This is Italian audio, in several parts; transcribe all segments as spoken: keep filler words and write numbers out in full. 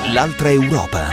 L'altra Europa.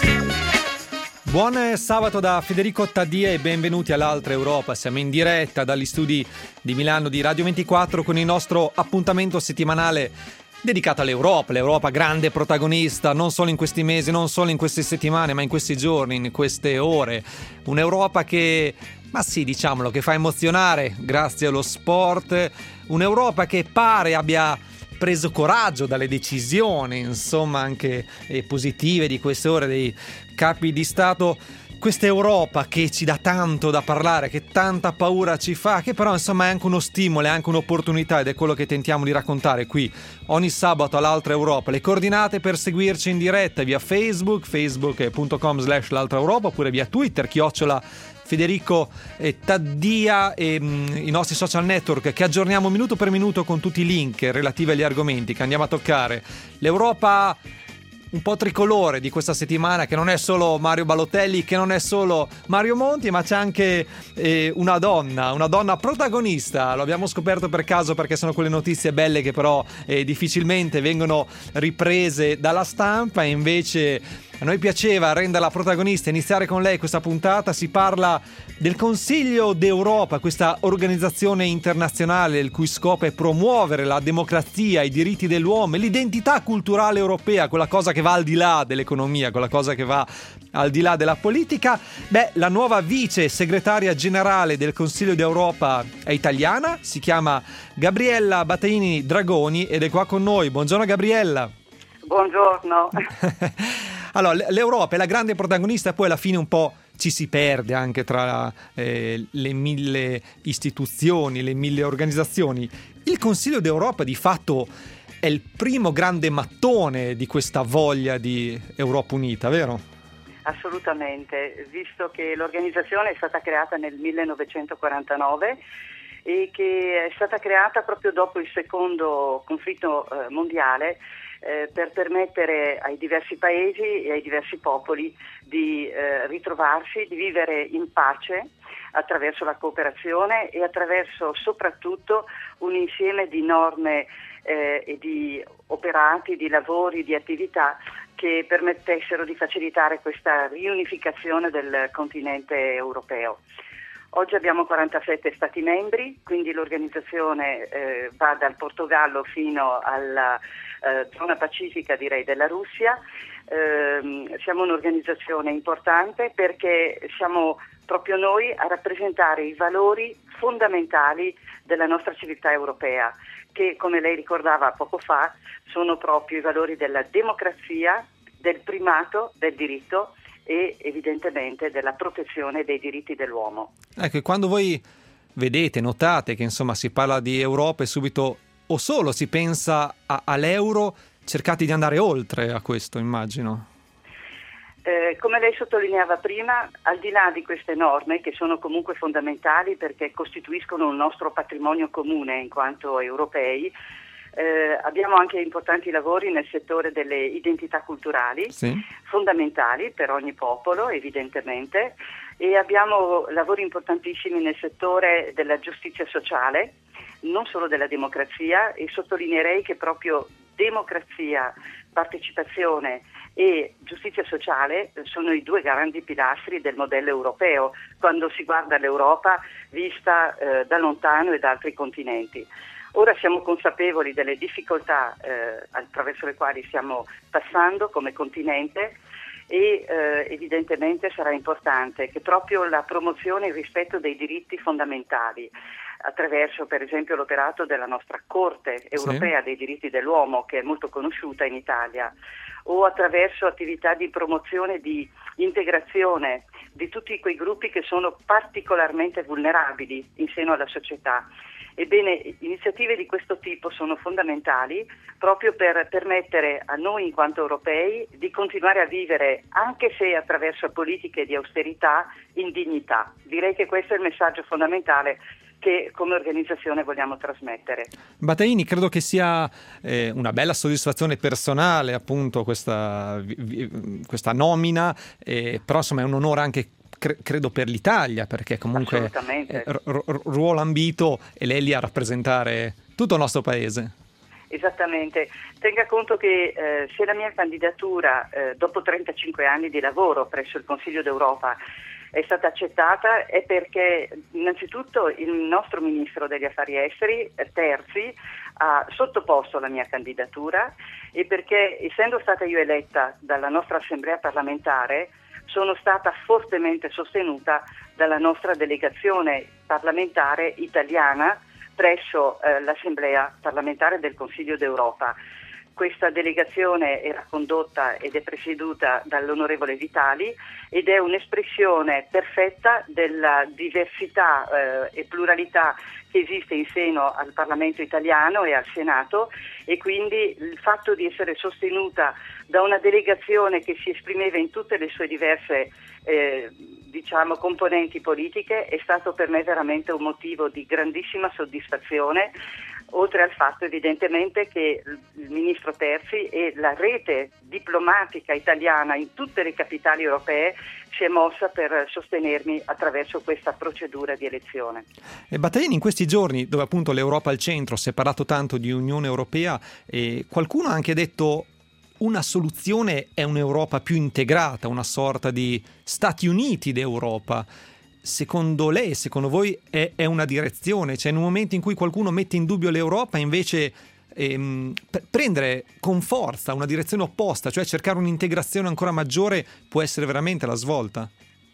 Buon sabato da Federico Taddia e benvenuti all'Altra Europa. Siamo in diretta dagli studi di Milano di Radio ventiquattro con il nostro appuntamento settimanale dedicato all'Europa. L'Europa grande protagonista non solo in questi mesi, non solo in queste settimane, ma in questi giorni, in queste ore. Un'Europa che, ma sì, diciamolo, che fa emozionare grazie allo sport. Un'Europa che pare abbia preso coraggio dalle decisioni, insomma, anche eh, positive di queste ore dei capi di Stato. Questa Europa che ci dà tanto da parlare, che tanta paura ci fa, che però insomma è anche uno stimolo, è anche un'opportunità, ed è quello che tentiamo di raccontare qui ogni sabato all'Altra Europa. Le coordinate per seguirci in diretta via Facebook, facebook punto com slash l'Altra Europa, oppure via Twitter, chiocciola Federico eh, Taddia, e mh, i nostri social network che aggiorniamo minuto per minuto con tutti i link relativi agli argomenti che andiamo a toccare. L'Europa un po' tricolore di questa settimana, che non è solo Mario Balotelli, che non è solo Mario Monti, ma c'è anche eh, una donna, una donna protagonista. Lo abbiamo scoperto per caso, perché sono quelle notizie belle che però eh, difficilmente vengono riprese dalla stampa, e invece a noi piaceva renderla protagonista, iniziare con lei questa puntata. Si parla del Consiglio d'Europa, questa organizzazione internazionale il cui scopo è promuovere la democrazia, i diritti dell'uomo e l'identità culturale europea, quella cosa che va al di là dell'economia, quella cosa che va al di là della politica. Beh, la nuova vice segretaria generale del Consiglio d'Europa è italiana, si chiama Gabriella Battaini Dragoni ed è qua con noi. Buongiorno Gabriella. Buongiorno. Allora, l'Europa è la grande protagonista, poi alla fine un po' ci si perde anche tra eh, le mille istituzioni, le mille organizzazioni. Il Consiglio d'Europa di fatto è il primo grande mattone di questa voglia di Europa unita, vero? Assolutamente, visto che l'organizzazione è stata creata nel millenovecentoquarantanove e che è stata creata proprio dopo il secondo conflitto eh, mondiale, Eh, per permettere ai diversi paesi e ai diversi popoli di eh, ritrovarsi, di vivere in pace attraverso la cooperazione e attraverso soprattutto un insieme di norme eh, e di operati, di lavori, di attività che permettessero di facilitare questa riunificazione del continente europeo. Oggi abbiamo quarantasette Stati membri, quindi l'organizzazione eh, va dal Portogallo fino alla eh, zona pacifica, direi, della Russia. Eh, siamo un'organizzazione importante perché siamo proprio noi a rappresentare i valori fondamentali della nostra civiltà europea, che, come lei ricordava poco fa, sono proprio i valori della democrazia, del primato del diritto e evidentemente della protezione dei diritti dell'uomo. Ecco, e quando voi vedete, notate che insomma si parla di Europa e subito o solo si pensa a, all'euro, cercate di andare oltre a questo, immagino. Eh, come lei sottolineava prima, al di là di queste norme, che sono comunque fondamentali perché costituiscono un nostro patrimonio comune in quanto europei, Eh, abbiamo anche importanti lavori nel settore delle identità culturali, sì, fondamentali per ogni popolo evidentemente, e abbiamo lavori importantissimi nel settore della giustizia sociale, non solo della democrazia, e sottolineerei che proprio democrazia, partecipazione e giustizia sociale sono i due grandi pilastri del modello europeo quando si guarda l'Europa vista eh, da lontano e da altri continenti. Ora siamo consapevoli delle difficoltà eh, attraverso le quali stiamo passando come continente e eh, evidentemente sarà importante che proprio la promozione e il rispetto dei diritti fondamentali attraverso per esempio l'operato della nostra Corte Europea sì. dei diritti dell'uomo, che è molto conosciuta in Italia, o attraverso attività di promozione, di integrazione di tutti quei gruppi che sono particolarmente vulnerabili in seno alla società. Ebbene, iniziative di questo tipo sono fondamentali proprio per permettere a noi in quanto europei di continuare a vivere, anche se attraverso politiche di austerità, in dignità. Direi che questo è il messaggio fondamentale che come organizzazione vogliamo trasmettere. Battaini, credo che sia eh, una bella soddisfazione personale appunto questa, questa nomina, eh, però insomma è un onore anche credo per l'Italia, perché comunque è r- r- ruolo ambito e lei lì a rappresentare tutto il nostro paese. Esattamente. Tenga conto che eh, se la mia candidatura eh, dopo trentacinque anni di lavoro presso il Consiglio d'Europa è stata accettata è perché innanzitutto il nostro Ministro degli Affari Esteri, Terzi, ha sottoposto la mia candidatura e perché, essendo stata io eletta dalla nostra Assemblea parlamentare, sono stata fortemente sostenuta dalla nostra delegazione parlamentare italiana presso eh, l'Assemblea parlamentare del Consiglio d'Europa. Questa delegazione era condotta ed è presieduta dall'onorevole Vitali ed è un'espressione perfetta della diversità eh, e pluralità che esiste in seno al Parlamento italiano e al Senato, e quindi il fatto di essere sostenuta da una delegazione che si esprimeva in tutte le sue diverse eh, diciamo componenti politiche è stato per me veramente un motivo di grandissima soddisfazione, oltre al fatto evidentemente che il ministro Terzi e la rete diplomatica italiana in tutte le capitali europee si è mossa per sostenermi attraverso questa procedura di elezione. E Battaglini, in questi giorni, dove appunto l'Europa al centro si è parlato tanto di Unione Europea, e qualcuno ha anche detto una soluzione è un'Europa più integrata, una sorta di Stati Uniti d'Europa. Secondo lei, secondo voi è, è una direzione? Cioè, in un momento in cui qualcuno mette in dubbio l'Europa, invece ehm, p- prendere con forza una direzione opposta, cioè cercare un'integrazione ancora maggiore, può essere veramente la svolta?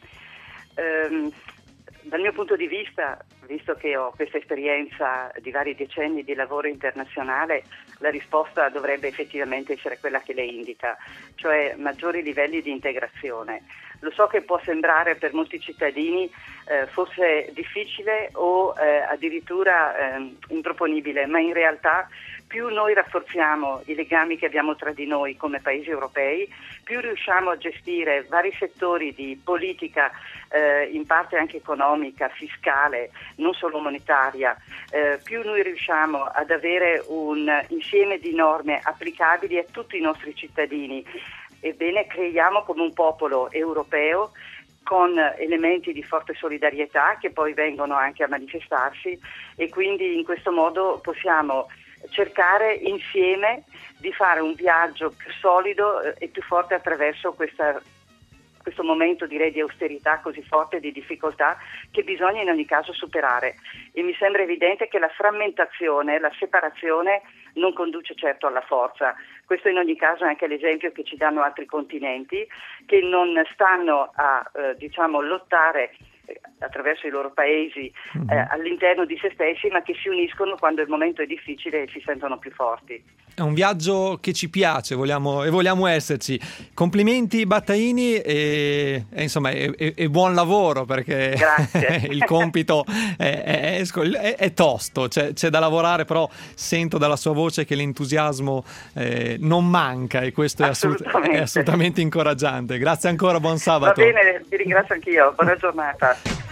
Um, dal mio punto di vista, visto che ho questa esperienza di vari decenni di lavoro internazionale, la risposta dovrebbe effettivamente essere quella che lei indica, cioè maggiori livelli di integrazione. Lo so che può sembrare per molti cittadini eh, forse difficile o eh, addirittura eh, improponibile, ma in realtà più noi rafforziamo i legami che abbiamo tra di noi come paesi europei, più riusciamo a gestire vari settori di politica, eh, in parte anche economica, fiscale, non solo monetaria, eh, più noi riusciamo ad avere un insieme di norme applicabili a tutti i nostri cittadini. Ebbene, creiamo come un popolo europeo con elementi di forte solidarietà che poi vengono anche a manifestarsi, e quindi in questo modo possiamo cercare insieme di fare un viaggio più solido e più forte attraverso questa, questo momento, direi, di austerità così forte, di difficoltà che bisogna in ogni caso superare. E mi sembra evidente che la frammentazione, la separazione non conduce certo alla forza. Questo in ogni caso è anche l'esempio che ci danno altri continenti che non stanno a eh, diciamo lottare attraverso i loro paesi eh, all'interno di se stessi, ma che si uniscono quando il momento è difficile e si sentono più forti. È un viaggio che ci piace, vogliamo, e vogliamo esserci. Complimenti Battaglini e, e insomma e, e, e buon lavoro, perché il compito è, è, è, è tosto, c'è, c'è da lavorare, però sento dalla sua voce che l'entusiasmo eh, non manca, e questo è, assolut- è assolutamente incoraggiante. Grazie ancora, buon sabato. Va bene, vi ringrazio anch'io, buona giornata.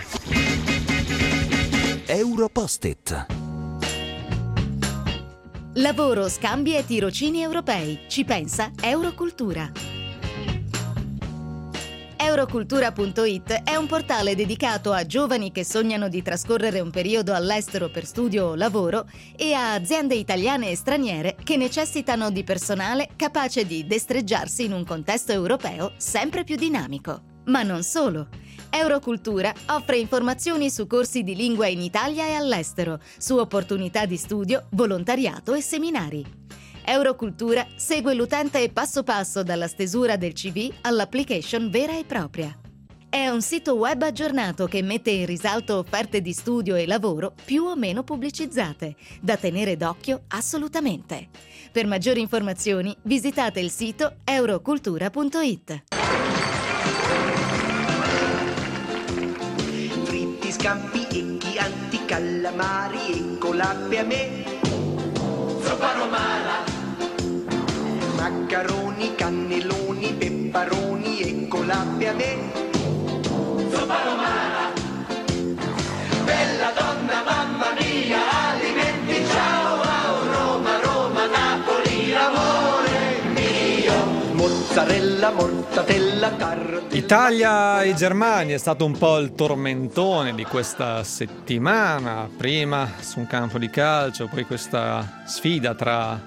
Europost-it. Lavoro, scambi e tirocini europei. Ci pensa Eurocultura. Eurocultura punto it è un portale dedicato a giovani che sognano di trascorrere un periodo all'estero per studio o lavoro, e a aziende italiane e straniere che necessitano di personale capace di destreggiarsi in un contesto europeo sempre più dinamico. Ma non solo. Eurocultura offre informazioni su corsi di lingua in Italia e all'estero, su opportunità di studio, volontariato e seminari. Eurocultura segue l'utente passo passo dalla stesura del C V all'application vera e propria. È un sito web aggiornato che mette in risalto offerte di studio e lavoro più o meno pubblicizzate, da tenere d'occhio assolutamente. Per maggiori informazioni visitate il sito eurocultura punto it. Scampi e chianti, calamari e colappe a me. Zuppa romana. Maccaroni, cannelloni, pepparoni e colappe a me. Zuppa romana. Bella donna, mamma mia, alimenti, ciao, wow, Roma, Roma, Napoli, amore mio. Mozzarella, mortadella, tartella. Italia e Germania è stato un po' il tormentone di questa settimana, prima su un campo di calcio, poi questa sfida tra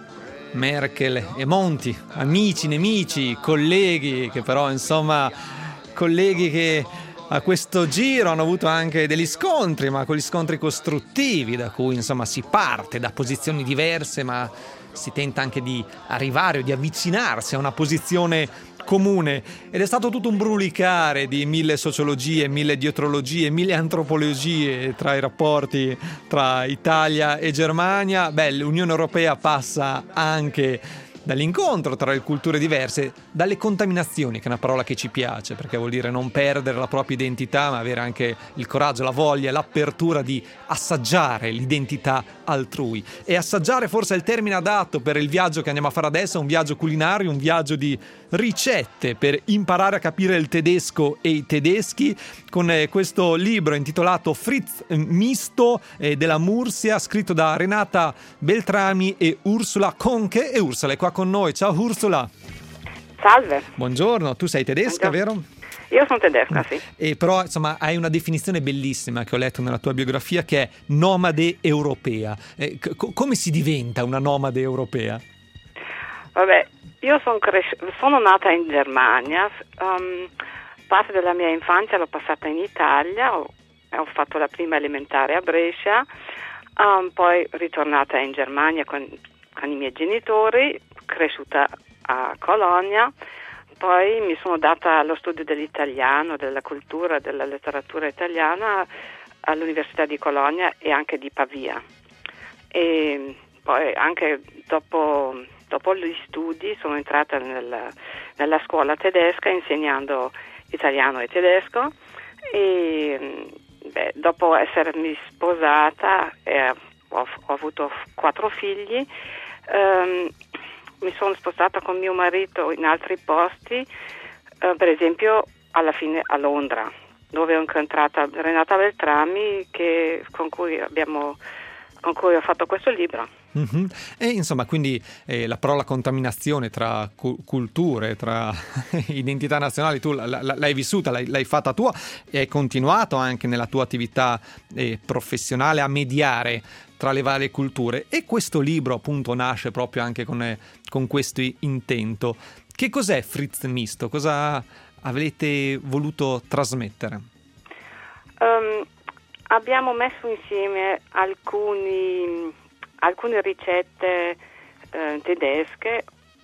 Merkel e Monti, amici, nemici, colleghi, che però insomma, colleghi che a questo giro hanno avuto anche degli scontri, ma quegli scontri costruttivi, da cui insomma si parte da posizioni diverse, ma si tenta anche di arrivare o di avvicinarsi a una posizione comune, ed è stato tutto un brulicare di mille sociologie, mille dietrologie, mille antropologie tra i rapporti tra Italia e Germania. Beh, l'Unione Europea passa anche dall'incontro tra le culture diverse, dalle contaminazioni, che è una parola che ci piace, perché vuol dire non perdere la propria identità, ma avere anche il coraggio, la voglia, l'apertura di assaggiare l'identità altrui. E assaggiare forse è il termine adatto per il viaggio che andiamo a fare adesso, un viaggio culinario, un viaggio di ricette per imparare a capire il tedesco e i tedeschi, con eh, questo libro intitolato Fritz Misto eh, della Mursia, scritto da Renata Beltrami e Ursula Conche. E Ursula è qua con noi. Ciao Ursula. Salve. Buongiorno, tu sei tedesca, Buongiorno. vero? Io sono tedesca, sì. E però insomma hai una definizione bellissima che ho letto nella tua biografia, che è nomade europea. Eh, c- come si diventa una nomade europea? Vabbè, io son cres- sono nata in Germania, um, parte della mia infanzia l'ho passata in Italia, ho, ho fatto la prima elementare a Brescia, um, poi ritornata in Germania con, con i miei genitori, cresciuta a Colonia. Poi mi sono data allo studio dell'italiano, della cultura, della letteratura italiana all'Università di Colonia e anche di Pavia. E poi anche dopo, dopo gli studi sono entrata nel, nella scuola tedesca insegnando italiano e tedesco, e beh, dopo essermi sposata eh, ho, ho avuto quattro figli. Um, mi sono spostata con mio marito in altri posti, eh, per esempio alla fine a Londra, dove ho incontrato Renata Beltrami, che, con cui abbiamo con cui ho fatto questo libro. Mm-hmm. E insomma, quindi eh, la parola contaminazione tra cu- culture, tra identità nazionali, tu l- l- l'hai vissuta, l'hai, l'hai fatta tua, e hai continuato anche nella tua attività eh, professionale a mediare tra le varie culture, e questo libro appunto nasce proprio anche con, eh, con questo intento. Che cos'è Fritz Misto? Cosa avete voluto trasmettere? Um, abbiamo messo insieme alcuni, alcune ricette eh, tedesche,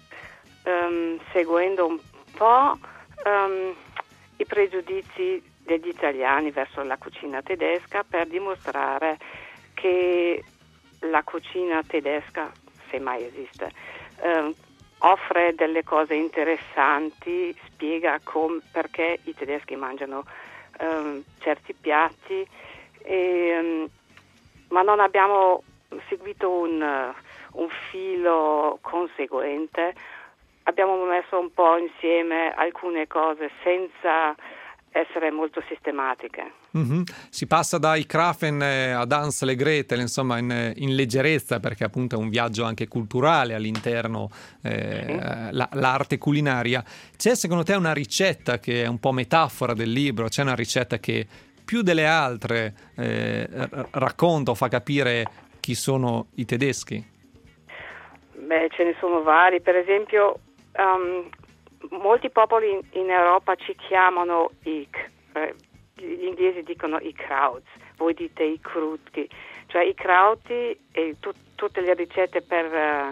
um, seguendo un po' um, i pregiudizi degli italiani verso la cucina tedesca, per dimostrare che la cucina tedesca, se mai esiste, eh, offre delle cose interessanti, spiega com- perché i tedeschi mangiano eh, certi piatti, e, um, ma non abbiamo seguito un, uh, un filo conseguente. Abbiamo messo un po' insieme alcune cose senza essere molto sistematiche. Mm-hmm. Si passa dai Krafen ad Hansel e Gretel, insomma, in, in leggerezza, perché appunto è un viaggio anche culturale all'interno, eh, sì. la, l'arte culinaria. C'è secondo te una ricetta che è un po' metafora del libro? C'è una ricetta che più delle altre eh, racconta o fa capire chi sono i tedeschi? Beh, ce ne sono vari. Per esempio, um, molti popoli in, in Europa ci chiamano i, eh, gli inglesi dicono i krauts, voi dite i crutti, cioè i krauti e tu, tutte le ricette per,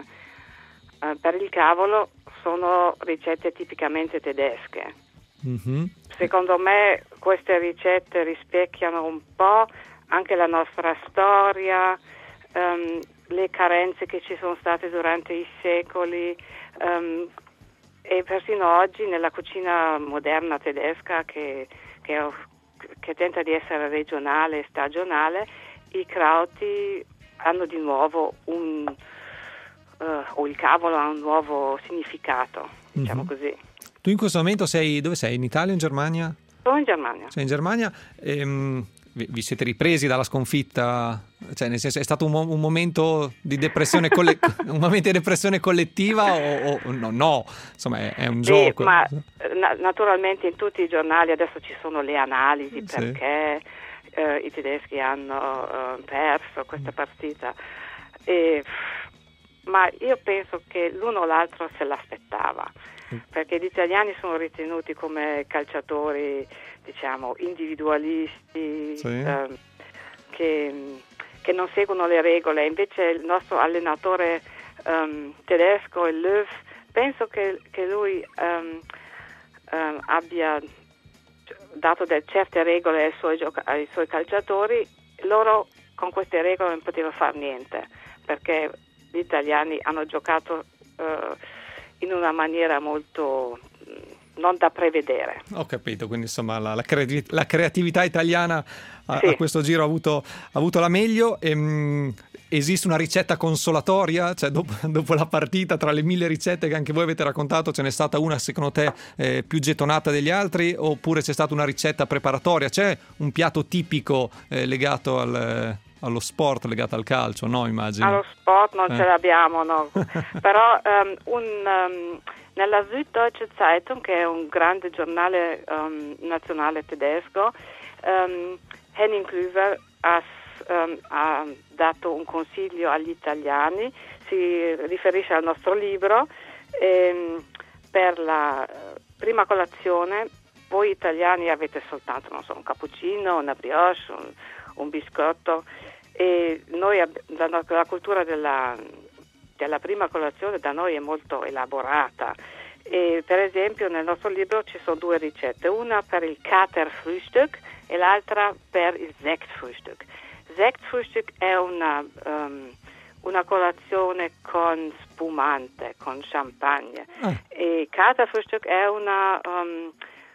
uh, uh, per il cavolo sono ricette tipicamente tedesche. Mm-hmm. Secondo me queste ricette rispecchiano un po' anche la nostra storia, um, le carenze che ci sono state durante i secoli, um, e persino oggi nella cucina moderna tedesca che, che, che tenta di essere regionale e stagionale, i krauti hanno di nuovo un uh, o il cavolo ha un nuovo significato, diciamo mm-hmm. così. Tu in questo momento sei, dove sei? In Italia o in Germania? Sono in Germania. Sei in Germania? Ehm, vi, vi siete ripresi dalla sconfitta? Cioè, nel senso, è stato un, mo- un momento di depressione colle- un momento di depressione collettiva o, o no, no, insomma è, è un sì, gioco. Ma na- naturalmente in tutti i giornali adesso ci sono le analisi sì. perché eh, i tedeschi hanno eh, perso questa partita, e ma io penso che l'uno o l'altro se l'aspettava, perché gli italiani sono ritenuti come calciatori, diciamo, individualisti, sì. eh, che, che non seguono le regole. Invece il nostro allenatore um, tedesco, il Löw, penso che, che lui um, um, abbia dato de- certe regole ai suoi, gioca- ai suoi calciatori. Loro con queste regole non potevano fare niente, perché gli italiani hanno giocato uh, in una maniera molto non da prevedere. Ho capito, quindi insomma la, la, cre- la creatività italiana a, sì. a questo giro ha avuto, ha avuto la meglio. E, mh, esiste una ricetta consolatoria? Cioè dopo, dopo la partita, tra le mille ricette che anche voi avete raccontato, ce n'è stata una secondo te eh, più gettonata degli altri, oppure c'è stata una ricetta preparatoria? C'è un piatto tipico eh, legato al... allo sport, legato al calcio, no? Immagino. Allo sport non eh. ce l'abbiamo, no. Però um, un, um, nella Süddeutsche Zeitung, che è un grande giornale um, nazionale tedesco, um, Henning Klüver ha, um, ha dato un consiglio agli italiani, si riferisce al nostro libro, ehm, per la prima colazione voi italiani avete soltanto, non so, un cappuccino, una brioche, un, un biscotto, e noi la, la cultura della, della prima colazione da noi è molto elaborata, e per esempio nel nostro libro ci sono due ricette, una per il Katerfrühstück e l'altra per il Sektfrühstück. Sektfrühstück è una, um, una colazione con spumante, con champagne, ah. e Katerfrühstück è una um,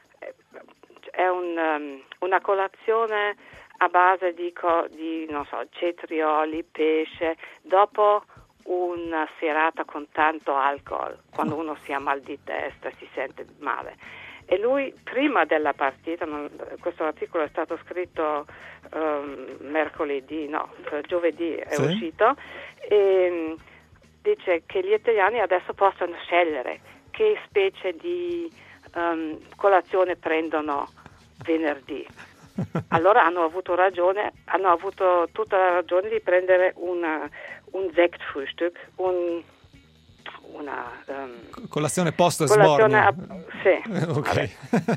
è un, um, una colazione a base di, co- di non so, cetrioli, pesce, dopo una serata con tanto alcol, quando uno si ha mal di testa, si sente male. E lui prima della partita, non, questo articolo è stato scritto um, mercoledì, no, giovedì è sì. uscito, e dice che gli italiani adesso possono scegliere che specie di um, colazione prendono venerdì. Allora hanno avuto ragione, hanno avuto tutta la ragione di prendere una, un Sektfrühstück, un, una um, colazione post sbornia. A, sì, okay.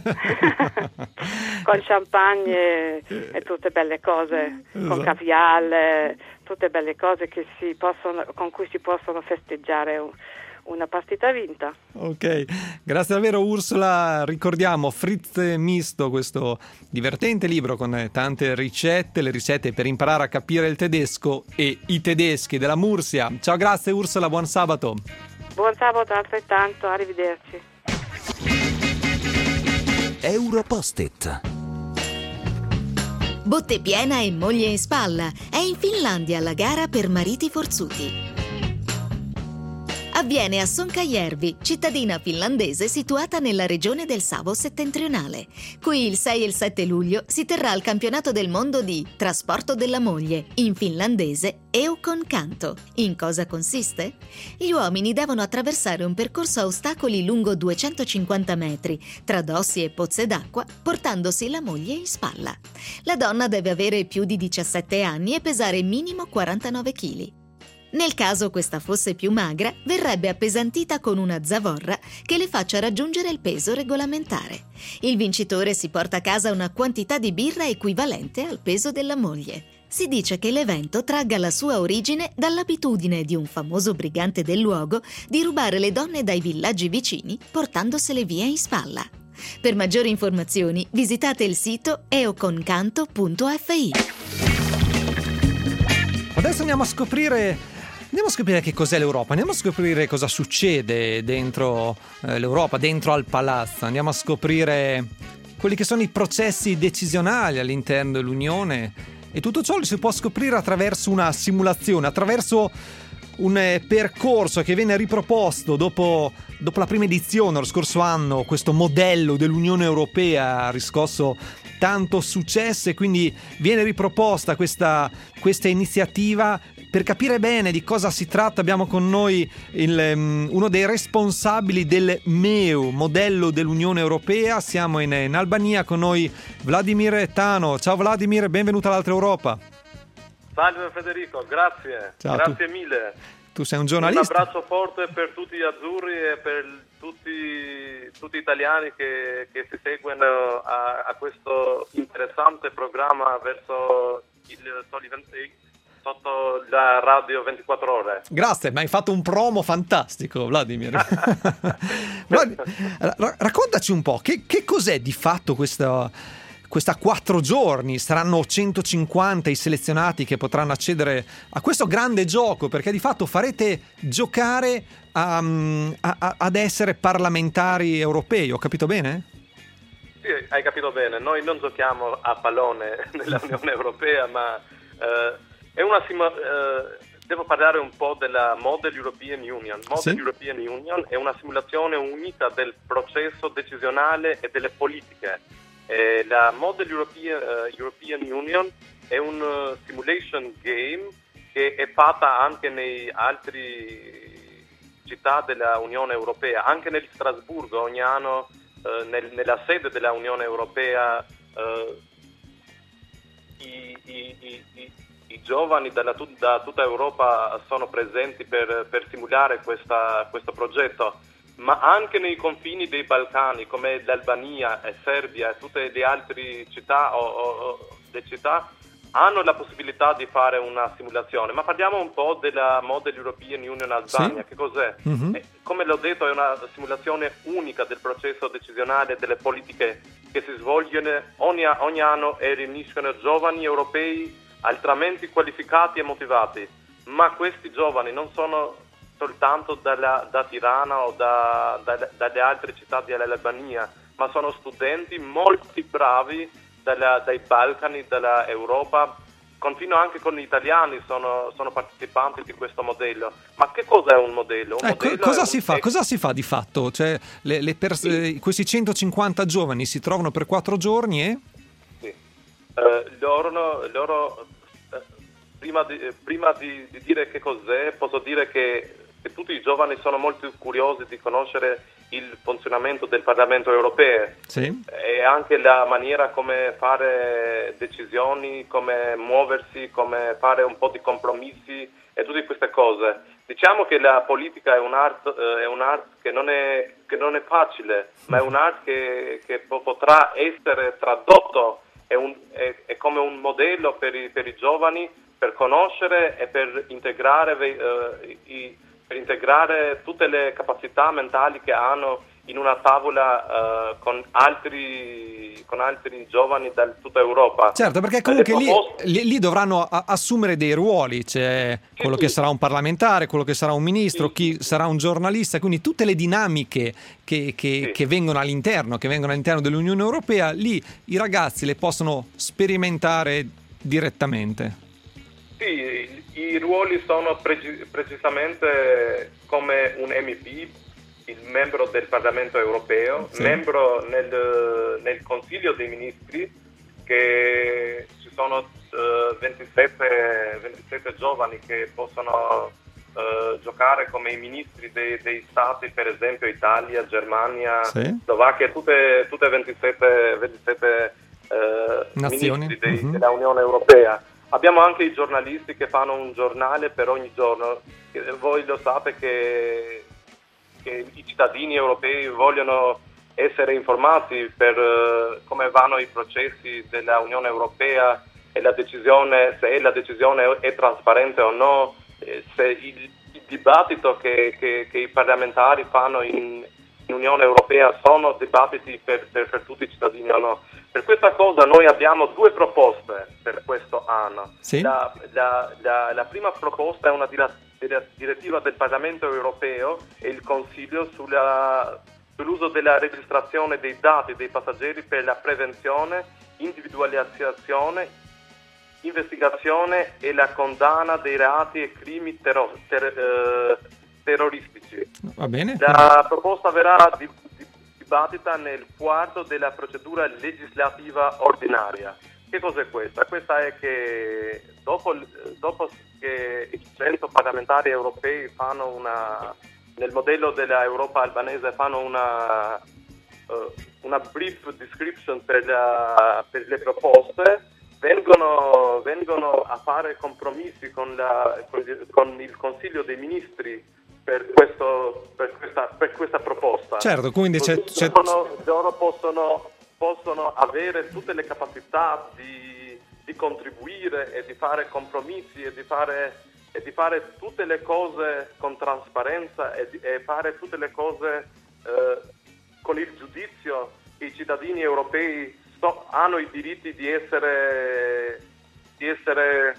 Con champagne e, e tutte belle cose, esatto. Con caviale, tutte belle cose che si possono, con cui si possono festeggiare un, una partita vinta. Ok, grazie davvero Ursula. Ricordiamo Fritz Misto, questo divertente libro con tante ricette, le ricette per imparare a capire il tedesco e i tedeschi della Mursia. Ciao, grazie Ursula, buon sabato. Buon sabato altrettanto, arrivederci. Europost-it. Botte piena e moglie in spalla. È in Finlandia la gara per mariti forzuti. Avviene a Sonkajärvi, cittadina finlandese situata nella regione del Savo settentrionale. Qui il sei e il sette luglio si terrà il campionato del mondo di trasporto della moglie, in finlandese Eukonkanto. In cosa consiste? Gli uomini devono attraversare un percorso a ostacoli lungo duecentocinquanta metri, tra dossi e pozze d'acqua, portandosi la moglie in spalla. La donna deve avere più di diciassette anni e pesare minimo quarantanove chili. Nel caso questa fosse più magra, verrebbe appesantita con una zavorra che le faccia raggiungere il peso regolamentare. Il vincitore si porta a casa una quantità di birra equivalente al peso della moglie. Si dice che l'evento tragga la sua origine dall'abitudine di un famoso brigante del luogo di rubare le donne dai villaggi vicini portandosele via in spalla. Per maggiori informazioni visitate il sito eukonkanto punto fi. Adesso andiamo a scoprire Andiamo a scoprire che cos'è l'Europa, andiamo a scoprire cosa succede dentro eh, l'Europa, dentro al palazzo, andiamo a scoprire quelli che sono i processi decisionali all'interno dell'Unione, e tutto ciò lo si può scoprire attraverso una simulazione, attraverso un eh, percorso che viene riproposto dopo, dopo la prima edizione, lo scorso anno. Questo modello dell'Unione Europea ha riscosso tanto successo e quindi viene riproposta questa, questa iniziativa. Per capire bene di cosa si tratta abbiamo con noi il, um, uno dei responsabili del M E U, modello dell'Unione Europea. Siamo in, in Albania, con noi Vladimir Tano. Ciao Vladimir, benvenuto all'Altra Europa. Salve Federico, grazie, Ciao, grazie tu, mille. Tu sei un Un giornalista. abbraccio forte per tutti gli azzurri e per tutti, tutti gli italiani che, che si seguono a, a questo interessante programma verso il Soli venti sotto la radio ventiquattro ore. Grazie, mi hai fatto un promo fantastico, Vladimir. Vlad- ra- raccontaci un po', che, che cos'è di fatto questa, questa quattro giorni? Saranno centocinquanta i selezionati che potranno accedere a questo grande gioco, perché di fatto farete giocare a, a, ad essere parlamentari europei, ho capito bene? Sì, hai capito bene, noi non giochiamo a pallone nell'Unione Europea, ma eh, è una sima, eh, devo parlare un po' della Model European Union. Model Sì. European Union è una simulazione unica del processo decisionale e delle politiche. Eh, la Model European, eh, European Union è un uh, simulation game che è fatta anche nei altri città della Unione Europea, anche nel Strasburgo ogni anno, eh, nel, nella sede della Unione Europea, eh, i, i, i, i I giovani dalla, da tutta Europa sono presenti per, per simulare questa, questo progetto, ma anche nei confini dei Balcani, come l'Albania e Serbia e tutte le altre città o, o, o le città hanno la possibilità di fare una simulazione. Ma parliamo un po' della Model European Union Albania. Sì. Che cos'è? Mm-hmm. Eh, come l'ho detto, è una simulazione unica del processo decisionale e delle politiche che si svolgono ogni, ogni anno e riuniscono giovani europei altamente qualificati e motivati, ma questi giovani non sono soltanto dalla, da Tirana o da, da, dalle altre città dell'Albania, ma sono studenti molto bravi dalla, dai Balcani, dall'Europa, confino anche con gli italiani, sono, sono partecipanti di questo modello. Ma che cos'è un modello? Un eh, modello co- cosa un... si fa? Cosa si fa di fatto? Cioè, le, le pers- sì. Questi centocinquanta giovani si trovano per quattro giorni e... Uh, loro, loro uh, prima, di, prima di, di dire che cos'è, posso dire che, che tutti i giovani sono molto curiosi di conoscere il funzionamento del Parlamento europeo. Sì. E anche la maniera come fare decisioni, come muoversi, come fare un po' di compromessi e tutte queste cose. Diciamo che la politica è un'arte, uh, è un'arte che non è, che non è facile, ma è un'arte che, che potrà essere tradotto. È, un, è, è come un modello per i, per i giovani per conoscere e per integrare, eh, i, per integrare tutte le capacità mentali che hanno in una tavola eh, con altri con altri giovani da tutta Europa. Certo, perché comunque lì, lì, lì dovranno a, assumere dei ruoli, c'è sì, quello sì. che sarà un parlamentare, quello che sarà un ministro, sì. chi sarà un giornalista, quindi tutte le dinamiche che, che, sì. che vengono all'interno, che vengono all'interno dell'Unione Europea, lì i ragazzi le possono sperimentare direttamente. Sì, i ruoli sono preci- precisamente come un M P, il membro del Parlamento europeo, sì. membro nel, nel Consiglio dei Ministri, che ci sono uh, ventisette, ventisette giovani che possono uh, giocare come i ministri dei, dei stati, per esempio Italia, Germania, sì. Slovacchia, tutte, tutte ventisette, ventisette uh, nazioni ministri dei, uh-huh. della Unione Europea. Abbiamo anche i giornalisti che fanno un giornale per ogni giorno. Voi lo sapete che che i cittadini europei vogliono essere informati per uh, come vanno i processi della Unione Europea e la decisione, se la decisione è, è trasparente o no, eh, se il, il dibattito che, che, che i parlamentari fanno in, in Unione Europea sono dibattiti per, per, per tutti i cittadini o no. Per questa cosa noi abbiamo due proposte per questo anno. Sì. La, la, la, la prima proposta è una direzione direttiva del Parlamento europeo e il Consiglio sulla, sull'uso della registrazione dei dati dei passeggeri per la prevenzione, individualizzazione, investigazione e la condanna dei reati e crimini terror, ter, eh, terroristici. Va bene. La proposta verrà di, di, dibattita nel quadro della procedura legislativa ordinaria. Che cos'è questa? Questa è che dopo, dopo che i cento parlamentari europei fanno una, nel modello dell'Europa albanese, fanno una, uh, una brief description per, la, per le proposte, vengono, vengono a fare compromessi con, la, con il Consiglio dei Ministri per, questo, per, questa, per questa proposta. Certo, quindi c'è, c'è... Loro, loro possono, possono avere tutte le capacità di, di contribuire e di fare compromessi e di fare, e di fare tutte le cose con trasparenza e, di, e fare tutte le cose eh, con il giudizio. I cittadini europei so, hanno i diritti di essere di essere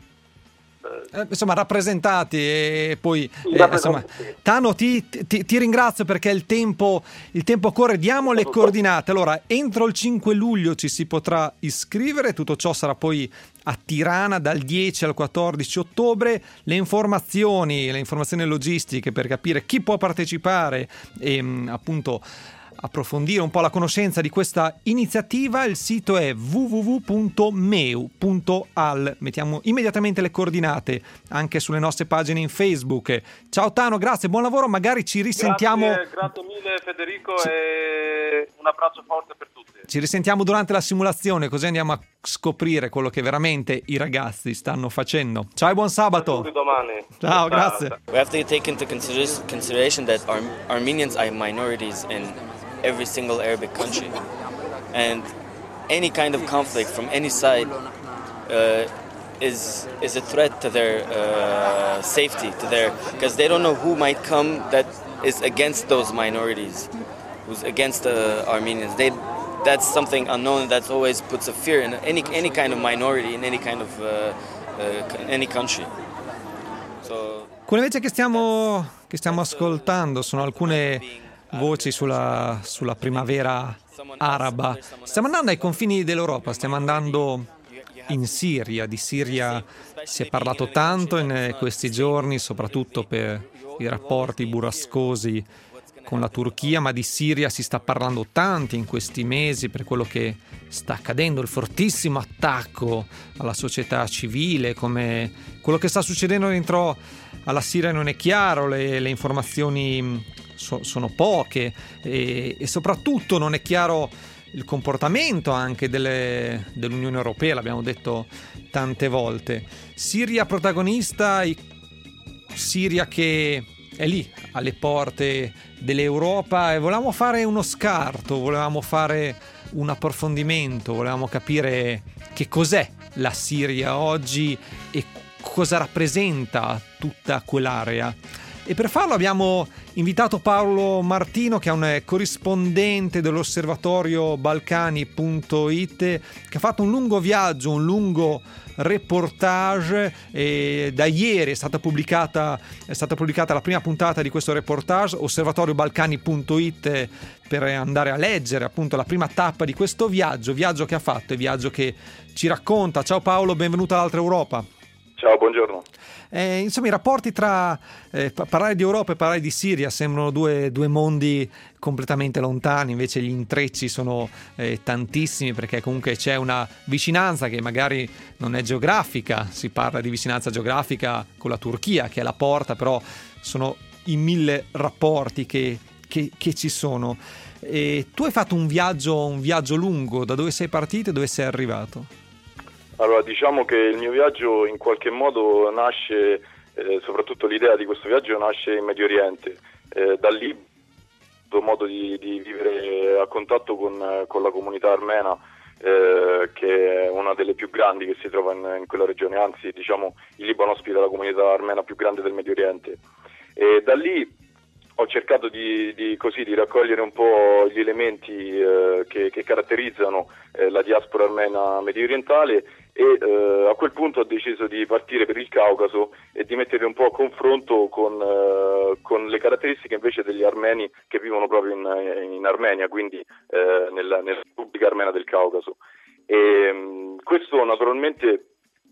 eh, insomma rappresentati e poi eh, insomma, Tano ti, ti, ti ringrazio perché il tempo il tempo corre. Diamo le coordinate. Allora, entro il cinque luglio ci si potrà iscrivere, tutto ciò sarà poi a Tirana dal dieci al quattordici ottobre. Le informazioni le informazioni logistiche per capire chi può partecipare e appunto approfondire un po' la conoscenza di questa iniziativa, il sito è w w w punto meu punto al. Mettiamo immediatamente le coordinate anche sulle nostre pagine in Facebook. Ciao Tano, grazie, buon lavoro, magari ci risentiamo. Grazie, grazie mille Federico ci... e un abbraccio forte per tutti. Ci risentiamo durante la simulazione, così andiamo a scoprire quello che veramente i ragazzi stanno facendo. Ciao e buon sabato. Domani. Ciao, grazie. We have to take into consideration that Ar- Armenians are minorities in every single Arabic country, and any kind of conflict from any side uh, is is a threat to their uh, safety, to their because they don't know who might come that is against those minorities, who's against the Armenians. They that's something unknown that always puts a fear in any any kind of minority in any kind of uh, uh, any country. So, quelle invece che stiamo che stiamo ascoltando sono alcune voci sulla, sulla primavera araba. Stiamo andando ai confini dell'Europa, stiamo andando in Siria. Di Siria si è parlato tanto in questi giorni, soprattutto per i rapporti burrascosi con la Turchia, ma di Siria si sta parlando tanto in questi mesi per quello che sta accadendo, il fortissimo attacco alla società civile, come quello che sta succedendo dentro alla Siria non è chiaro, le, le informazioni so, sono poche e, e soprattutto non è chiaro il comportamento anche delle, dell'Unione Europea, l'abbiamo detto tante volte. Siria protagonista, Siria che è lì alle porte dell'Europa, e volevamo fare uno scarto, volevamo fare un approfondimento, volevamo capire che cos'è la Siria oggi e cosa rappresenta tutta quell'area. E per farlo abbiamo invitato Paolo Martino, che è un corrispondente dell'osservatorio balcani punto it, che ha fatto un lungo viaggio, un lungo reportage, e da ieri è stata pubblicata è stata pubblicata la prima puntata di questo reportage, osservatorio balcani punto it, per andare a leggere appunto la prima tappa di questo viaggio, viaggio che ha fatto e viaggio che ci racconta. Ciao Paolo, benvenuto all'Altra Europa. Ciao, buongiorno. Eh, insomma, i rapporti tra eh, parlare di Europa e parlare di Siria sembrano due, due mondi completamente lontani, invece gli intrecci sono eh, tantissimi, perché comunque c'è una vicinanza che magari non è geografica, si parla di vicinanza geografica con la Turchia che è alla porta, però sono i mille rapporti che, che, che ci sono. E tu hai fatto un viaggio, un viaggio lungo, da dove sei partito e dove sei arrivato? Allora, diciamo che il mio viaggio in qualche modo nasce, eh, soprattutto l'idea di questo viaggio nasce in Medio Oriente. Eh, da lì ho avuto modo di, di vivere a contatto con, con la comunità armena, eh, che è una delle più grandi che si trova in, in quella regione, anzi diciamo il Libano ospita la comunità armena più grande del Medio Oriente. E da lì ho cercato di, di, così, di raccogliere un po' gli elementi eh, che, che caratterizzano eh, la diaspora armena medio orientale e eh, a quel punto ho deciso di partire per il Caucaso e di mettere un po' a confronto con, eh, con le caratteristiche invece degli armeni che vivono proprio in, in Armenia, quindi eh, nella, nella Repubblica Armena del Caucaso. E mh, questo naturalmente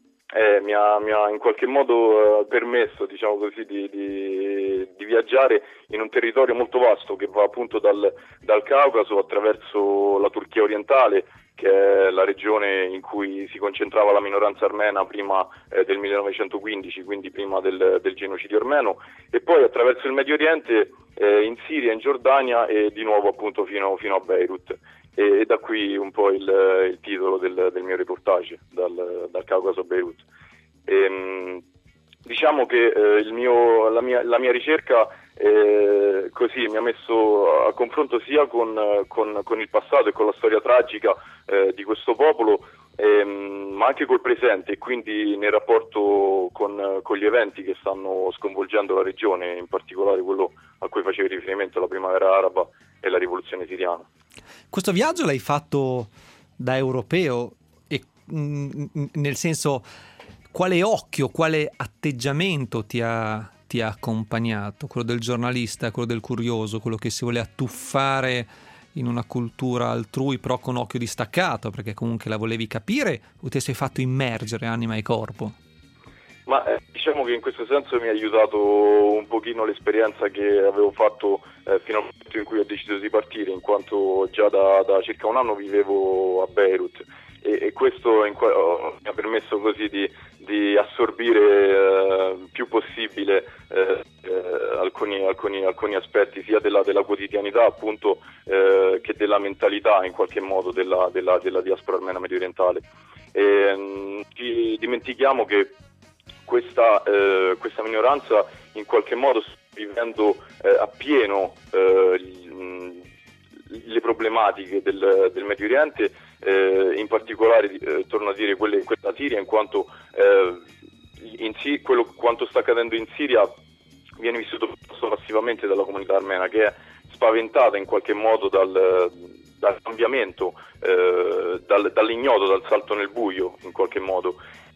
Eh, mi, ha, mi ha in qualche modo eh, permesso, diciamo così, di, di, di viaggiare in un territorio molto vasto che va appunto dal, dal Caucaso attraverso la Turchia orientale, che è la regione in cui si concentrava la minoranza armena prima eh, del millenovecentoquindici, quindi prima del, del genocidio armeno, e poi attraverso il Medio Oriente eh, in Siria, in Giordania e di nuovo appunto fino, fino a Beirut. e, e da qui un po' il, il titolo del, del mio reportage, dal, dal Caucaso a Beirut. E, diciamo che eh, il mio, la, mia, la mia ricerca eh, così mi ha messo a confronto sia con, con, con il passato e con la storia tragica eh, di questo popolo, ehm, ma anche col presente, e quindi nel rapporto con, con gli eventi che stanno sconvolgendo la regione, in particolare quello a cui facevi riferimento, la primavera araba e la rivoluzione siriana. Questo viaggio l'hai fatto da europeo, e mh, nel senso, quale occhio, quale atteggiamento ti ha, ti ha accompagnato? Quello del giornalista, quello del curioso, quello che si vuole attuffare in una cultura altrui però con occhio distaccato, perché comunque la volevi capire, o ti sei fatto immergere anima e corpo? Ma eh, diciamo che in questo senso mi ha aiutato un pochino l'esperienza che avevo fatto eh, fino al momento in cui ho deciso di partire, in quanto già da, da circa un anno vivevo a Beirut, e, e questo in, oh, mi ha permesso così di, di assorbire eh, più possibile eh, eh, alcuni, alcuni, alcuni aspetti sia della, della quotidianità appunto eh, che della mentalità in qualche modo della, della, della diaspora armena medio orientale. E, mh, ci dimentichiamo che Questa, eh, questa minoranza in qualche modo sta vivendo eh, appieno eh, le problematiche del, del Medio Oriente, eh, in particolare eh, torno a dire quelle, quella Siria, in quanto eh, in Sir- quello, quanto sta accadendo in Siria viene vissuto passivamente dalla comunità armena, che è spaventata in qualche modo dal, dal cambiamento, eh, dal, dall'ignoto, dal salto nel buio in qualche modo.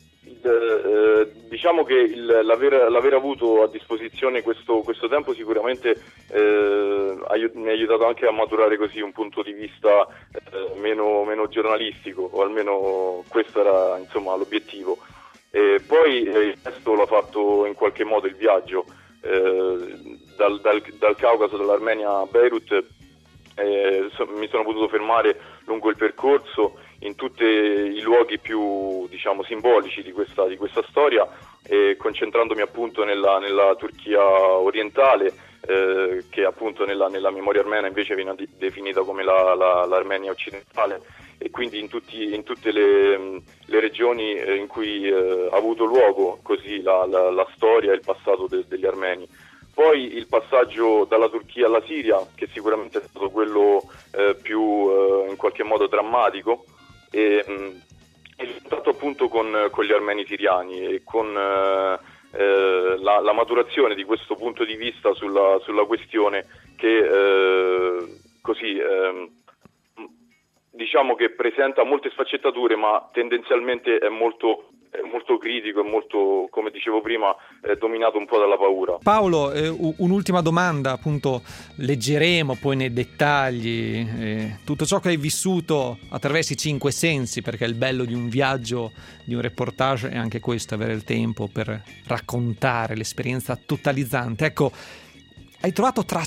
Eh, diciamo che il, l'aver, l'aver avuto a disposizione questo, questo tempo sicuramente eh, aiut- mi ha aiutato anche a maturare così un punto di vista eh, meno, meno giornalistico, o almeno questo era insomma l'obiettivo. E poi eh, il resto l'ha fatto in qualche modo il viaggio eh, dal, dal, dal Caucaso, dall'Armenia a Beirut. Eh, so, mi sono potuto fermare lungo il percorso in tutti i luoghi più diciamo simbolici di questa, di questa storia, eh, concentrandomi appunto nella, nella Turchia orientale, eh, che appunto nella, nella memoria armena invece viene di, definita come la, la, l'Armenia occidentale, e quindi in, tutti, in tutte le, le regioni eh, in cui eh, ha avuto luogo così la, la, la storia e il passato de, degli armeni. Poi il passaggio dalla Turchia alla Siria, che sicuramente è stato quello eh, più eh, in qualche modo drammatico, e mh, il contatto appunto con, con gli armeni siriani e con eh, eh, la, la maturazione di questo punto di vista sulla, sulla questione che eh, così eh, diciamo che presenta molte sfaccettature, ma tendenzialmente è molto è molto critico e molto, come dicevo prima, è dominato un po' dalla paura. Paolo, eh, un'ultima domanda, appunto leggeremo poi nei dettagli eh, tutto ciò che hai vissuto attraverso i cinque sensi, perché il bello di un viaggio, di un reportage è anche questo, avere il tempo per raccontare l'esperienza totalizzante. Ecco, hai trovato tracce